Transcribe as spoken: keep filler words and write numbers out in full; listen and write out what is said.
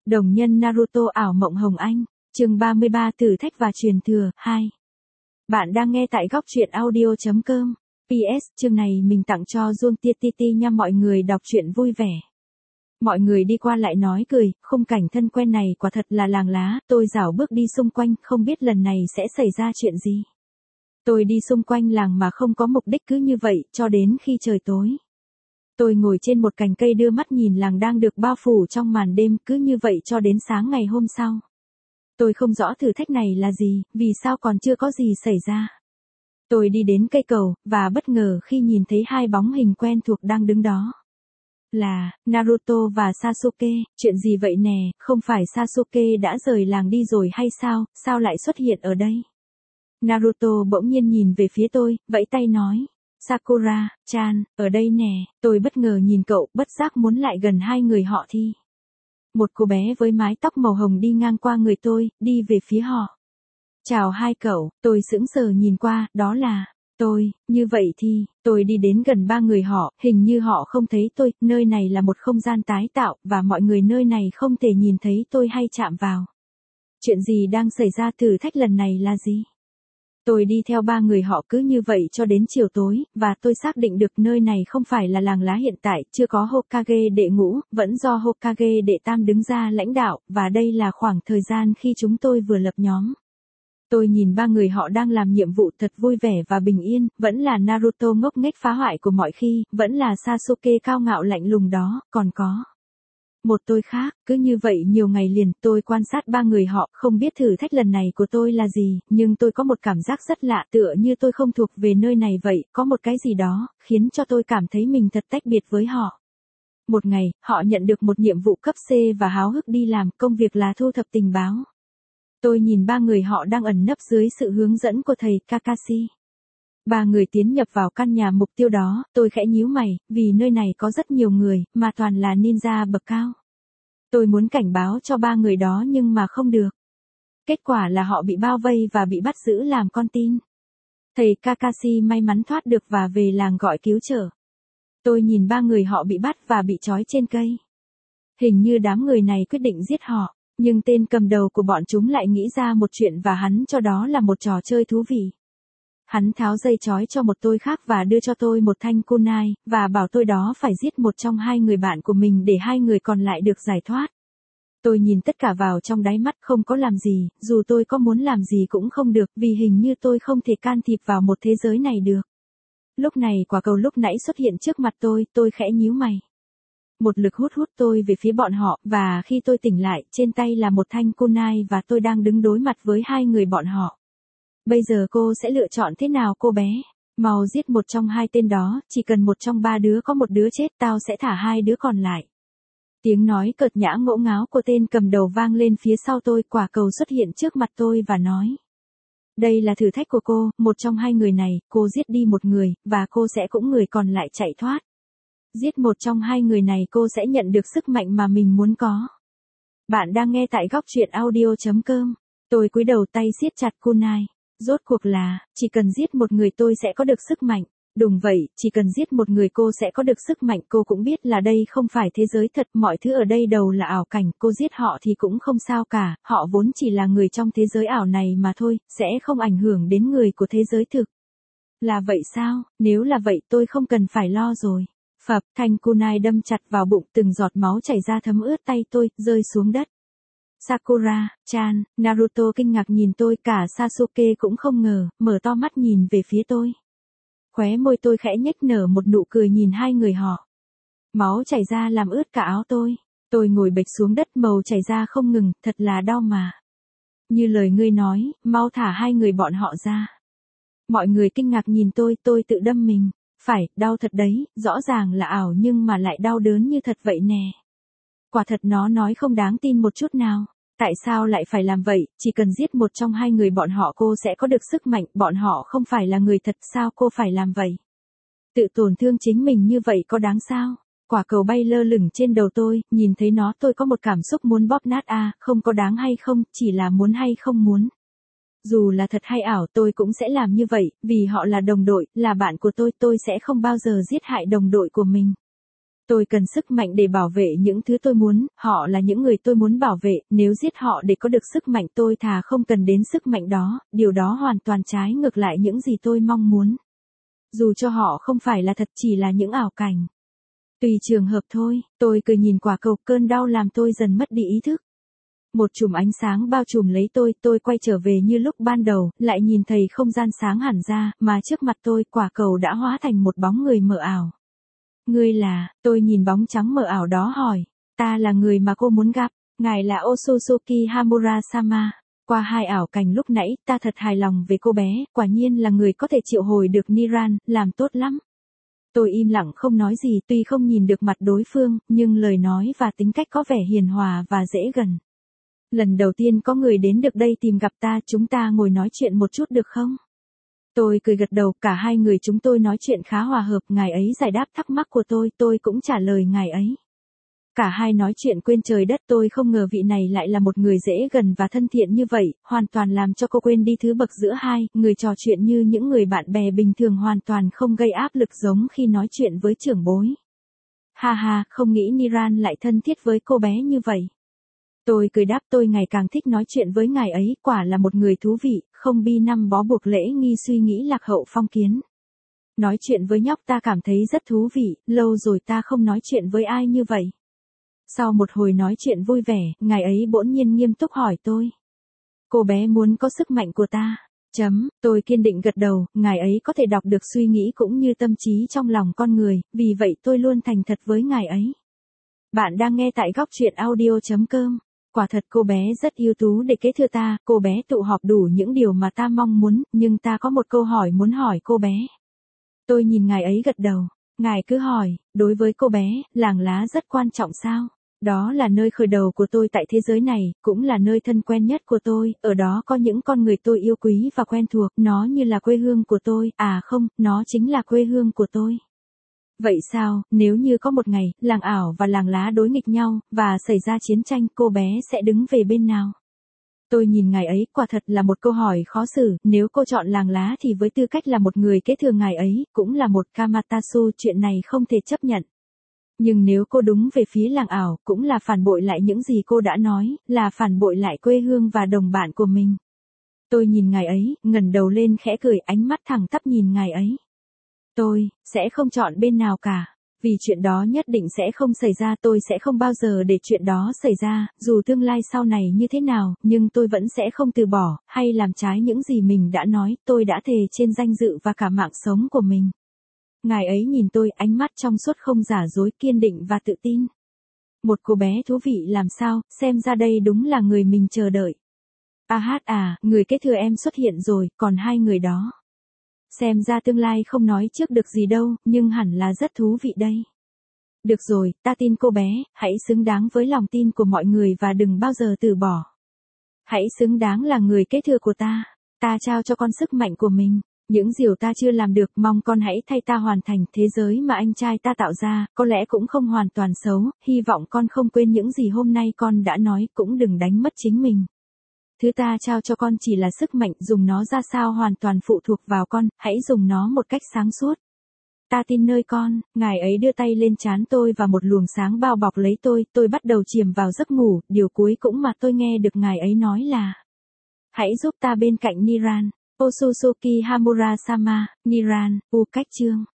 Đồng nhân Naruto ảo mộng hồng anh, chương ba mươi ba thử thách và truyền thừa, hai. Bạn đang nghe tại góc truyện audio.com. pê ét, chương này mình tặng cho Jun Tia Ti Ti nha, mọi người đọc truyện vui vẻ. Mọi người đi qua lại nói cười, khung cảnh thân quen này quả thật là làng lá, tôi rảo bước đi xung quanh, không biết lần này sẽ xảy ra chuyện gì. Tôi đi xung quanh làng mà không có mục đích cứ như vậy, cho đến khi trời tối. Tôi ngồi trên một cành cây đưa mắt nhìn làng đang được bao phủ trong màn đêm, cứ như vậy cho đến sáng ngày hôm sau. Tôi không rõ thử thách này là gì, vì sao còn chưa có gì xảy ra. Tôi đi đến cây cầu, và bất ngờ khi nhìn thấy hai bóng hình quen thuộc đang đứng đó. Là, Naruto và Sasuke, chuyện gì vậy nè, không phải Sasuke đã rời làng đi rồi hay sao, sao lại xuất hiện ở đây? Naruto bỗng nhiên nhìn về phía tôi, vẫy tay nói. Sakura-chan, ở đây nè, tôi bất ngờ nhìn cậu, bất giác muốn lại gần hai người họ thì. Một cô bé với mái tóc màu hồng đi ngang qua người tôi, đi về phía họ. Chào hai cậu, tôi sững sờ nhìn qua, đó là tôi, như vậy thì, tôi đi đến gần ba người họ, hình như họ không thấy tôi, nơi này là một không gian tái tạo, và mọi người nơi này không thể nhìn thấy tôi hay chạm vào. Chuyện gì đang xảy ra, thử thách lần này là gì? Tôi đi theo ba người họ cứ như vậy cho đến chiều tối, và tôi xác định được nơi này không phải là làng lá hiện tại, chưa có Hokage đệ ngũ, vẫn do Hokage đệ tam đứng ra lãnh đạo, và đây là khoảng thời gian khi chúng tôi vừa lập nhóm. Tôi nhìn ba người họ đang làm nhiệm vụ thật vui vẻ và bình yên, vẫn là Naruto ngốc nghếch phá hoại của mọi khi, vẫn là Sasuke cao ngạo lạnh lùng đó, còn có một tôi khác. Cứ như vậy nhiều ngày liền, tôi quan sát ba người họ, không biết thử thách lần này của tôi là gì, nhưng tôi có một cảm giác rất lạ, tựa như tôi không thuộc về nơi này vậy, có một cái gì đó, khiến cho tôi cảm thấy mình thật tách biệt với họ. Một ngày, họ nhận được một nhiệm vụ cấp C và háo hức đi làm, công việc là thu thập tình báo. Tôi nhìn ba người họ đang ẩn nấp dưới sự hướng dẫn của thầy Kakashi. Ba người tiến nhập vào căn nhà mục tiêu đó, tôi khẽ nhíu mày, vì nơi này có rất nhiều người, mà toàn là ninja bậc cao. Tôi muốn cảnh báo cho ba người đó nhưng mà không được. Kết quả là họ bị bao vây và bị bắt giữ làm con tin. Thầy Kakashi may mắn thoát được và về làng gọi cứu trợ. Tôi nhìn ba người họ bị bắt và bị trói trên cây. Hình như đám người này quyết định giết họ, nhưng tên cầm đầu của bọn chúng lại nghĩ ra một chuyện và hắn cho đó là một trò chơi thú vị. Hắn tháo dây trói cho một tôi khác và đưa cho tôi một thanh kunai, và bảo tôi đó phải giết một trong hai người bạn của mình để hai người còn lại được giải thoát. Tôi nhìn tất cả vào trong đáy mắt, không có làm gì, dù tôi có muốn làm gì cũng không được, vì hình như tôi không thể can thiệp vào một thế giới này được. Lúc này quả cầu lúc nãy xuất hiện trước mặt tôi, tôi khẽ nhíu mày. Một lực hút hút tôi về phía bọn họ, và khi tôi tỉnh lại, trên tay là một thanh kunai và tôi đang đứng đối mặt với hai người bọn họ. Bây giờ cô sẽ lựa chọn thế nào cô bé? Mau giết một trong hai tên đó, chỉ cần một trong ba đứa có một đứa chết, tao sẽ thả hai đứa còn lại. Tiếng nói cợt nhã ngỗ ngáo của tên cầm đầu vang lên phía sau tôi, quả cầu xuất hiện trước mặt tôi và nói. Đây là thử thách của cô, một trong hai người này, cô giết đi một người, và cô sẽ cũng người còn lại chạy thoát. Giết một trong hai người này cô sẽ nhận được sức mạnh mà mình muốn có. Bạn đang nghe tại góc truyện audio.com. Tôi cúi đầu tay siết chặt kunai. Rốt cuộc là, chỉ cần giết một người tôi sẽ có được sức mạnh. Đúng vậy, chỉ cần giết một người cô sẽ có được sức mạnh. Cô cũng biết là đây không phải thế giới thật, mọi thứ ở đây đều là ảo cảnh. Cô giết họ thì cũng không sao cả, họ vốn chỉ là người trong thế giới ảo này mà thôi, sẽ không ảnh hưởng đến người của thế giới thực. Là vậy sao? Nếu là vậy tôi không cần phải lo rồi. Phập, thanh kunai đâm chặt vào bụng, từng giọt máu chảy ra thấm ướt tay tôi, rơi xuống đất. Sakura-chan, Naruto kinh ngạc nhìn tôi, cả Sasuke cũng không ngờ, mở to mắt nhìn về phía tôi. Khóe môi tôi khẽ nhếch nở một nụ cười nhìn hai người họ. Máu chảy ra làm ướt cả áo tôi. Tôi ngồi bệt xuống đất, màu chảy ra không ngừng, thật là đau mà. Như lời ngươi nói, mau thả hai người bọn họ ra. Mọi người kinh ngạc nhìn tôi, tôi tự đâm mình. Phải, đau thật đấy, rõ ràng là ảo nhưng mà lại đau đớn như thật vậy nè. Quả thật nó nói không đáng tin một chút nào. Tại sao lại phải làm vậy, chỉ cần giết một trong hai người bọn họ cô sẽ có được sức mạnh, bọn họ không phải là người thật, sao cô phải làm vậy? Tự tổn thương chính mình như vậy có đáng sao? Quả cầu bay lơ lửng trên đầu tôi, nhìn thấy nó tôi có một cảm xúc muốn bóp nát a, à, không có đáng hay không, chỉ là muốn hay không muốn. Dù là thật hay ảo tôi cũng sẽ làm như vậy, vì họ là đồng đội, là bạn của tôi, tôi sẽ không bao giờ giết hại đồng đội của mình. Tôi cần sức mạnh để bảo vệ những thứ tôi muốn, họ là những người tôi muốn bảo vệ, nếu giết họ để có được sức mạnh tôi thà không cần đến sức mạnh đó, điều đó hoàn toàn trái ngược lại những gì tôi mong muốn. Dù cho họ không phải là thật chỉ là những ảo cảnh. Tùy trường hợp thôi, tôi cười nhìn quả cầu, cơn đau làm tôi dần mất đi ý thức. Một chùm ánh sáng bao trùm lấy tôi, tôi quay trở về như lúc ban đầu, lại nhìn thấy không gian sáng hẳn ra, mà trước mặt tôi quả cầu đã hóa thành một bóng người mờ ảo. Ngươi là, tôi nhìn bóng trắng mờ ảo đó hỏi, ta là người mà cô muốn gặp, ngài là Otsutsuki Hamura-sama. Qua hai ảo cảnh lúc nãy, ta thật hài lòng về cô bé, quả nhiên là người có thể triệu hồi được Niran, làm tốt lắm. Tôi im lặng không nói gì, tuy không nhìn được mặt đối phương, nhưng lời nói và tính cách có vẻ hiền hòa và dễ gần. Lần đầu tiên có người đến được đây tìm gặp ta, chúng ta ngồi nói chuyện một chút được không? Tôi cười gật đầu, cả hai người chúng tôi nói chuyện khá hòa hợp, ngài ấy giải đáp thắc mắc của tôi, tôi cũng trả lời ngài ấy. Cả hai nói chuyện quên trời đất, tôi không ngờ vị này lại là một người dễ gần và thân thiện như vậy, hoàn toàn làm cho cô quên đi thứ bậc giữa hai, người trò chuyện như những người bạn bè bình thường hoàn toàn không gây áp lực giống khi nói chuyện với trưởng bối. Ha ha, không nghĩ Niran lại thân thiết với cô bé như vậy. Tôi cười đáp, tôi ngày càng thích nói chuyện với ngài ấy, quả là một người thú vị, không bi năm bó buộc lễ nghi suy nghĩ lạc hậu phong kiến. Nói chuyện với nhóc ta cảm thấy rất thú vị, lâu rồi ta không nói chuyện với ai như vậy. Sau một hồi nói chuyện vui vẻ, ngài ấy bỗng nhiên nghiêm túc hỏi tôi. Cô bé muốn có sức mạnh của ta. Chấm, tôi kiên định gật đầu, ngài ấy có thể đọc được suy nghĩ cũng như tâm trí trong lòng con người, vì vậy tôi luôn thành thật với ngài ấy. Bạn đang nghe tại góc truyện audio chấm com. Quả thật cô bé rất ưu tú để kế thừa ta, cô bé tụ họp đủ những điều mà ta mong muốn, nhưng ta có một câu hỏi muốn hỏi cô bé. Tôi nhìn ngài ấy gật đầu, ngài cứ hỏi, đối với cô bé, làng lá rất quan trọng sao? Đó là nơi khởi đầu của tôi tại thế giới này, cũng là nơi thân quen nhất của tôi, ở đó có những con người tôi yêu quý và quen thuộc, nó như là quê hương của tôi, à không, nó chính là quê hương của tôi. Vậy sao, nếu như có một ngày, làng ảo và làng lá đối nghịch nhau, và xảy ra chiến tranh, cô bé sẽ đứng về bên nào? Tôi nhìn ngài ấy, quả thật là một câu hỏi khó xử, nếu cô chọn làng lá thì với tư cách là một người kế thừa ngài ấy, cũng là một Kamatsu, chuyện này không thể chấp nhận. Nhưng nếu cô đúng về phía làng ảo, cũng là phản bội lại những gì cô đã nói, là phản bội lại quê hương và đồng bạn của mình. Tôi nhìn ngài ấy, ngẩng đầu lên khẽ cười, ánh mắt thẳng tắp nhìn ngài ấy. Tôi, sẽ không chọn bên nào cả. Vì chuyện đó nhất định sẽ không xảy ra, tôi sẽ không bao giờ để chuyện đó xảy ra, dù tương lai sau này như thế nào, nhưng tôi vẫn sẽ không từ bỏ, hay làm trái những gì mình đã nói, tôi đã thề trên danh dự và cả mạng sống của mình. Ngài ấy nhìn tôi, ánh mắt trong suốt không giả dối, kiên định và tự tin. Một cô bé thú vị làm sao, xem ra đây đúng là người mình chờ đợi. À hát à, người kế thừa em xuất hiện rồi, còn hai người đó. Xem ra tương lai không nói trước được gì đâu, nhưng hẳn là rất thú vị đây. Được rồi, ta tin cô bé, hãy xứng đáng với lòng tin của mọi người và đừng bao giờ từ bỏ. Hãy xứng đáng là người kế thừa của ta. Ta trao cho con sức mạnh của mình. Những điều ta chưa làm được, mong con hãy thay ta hoàn thành. Thế giới mà anh trai ta tạo ra, có lẽ cũng không hoàn toàn xấu, hy vọng con không quên những gì hôm nay con đã nói, cũng đừng đánh mất chính mình. Thứ ta trao cho con chỉ là sức mạnh, dùng nó ra sao hoàn toàn phụ thuộc vào con, hãy dùng nó một cách sáng suốt. Ta tin nơi con, ngài ấy đưa tay lên trán tôi và một luồng sáng bao bọc lấy tôi, tôi bắt đầu chìm vào giấc ngủ, điều cuối cũng mà tôi nghe được ngài ấy nói là: hãy giúp ta bên cạnh Niran. Otsutsuki Hamura-sama, Niran, U cách chương.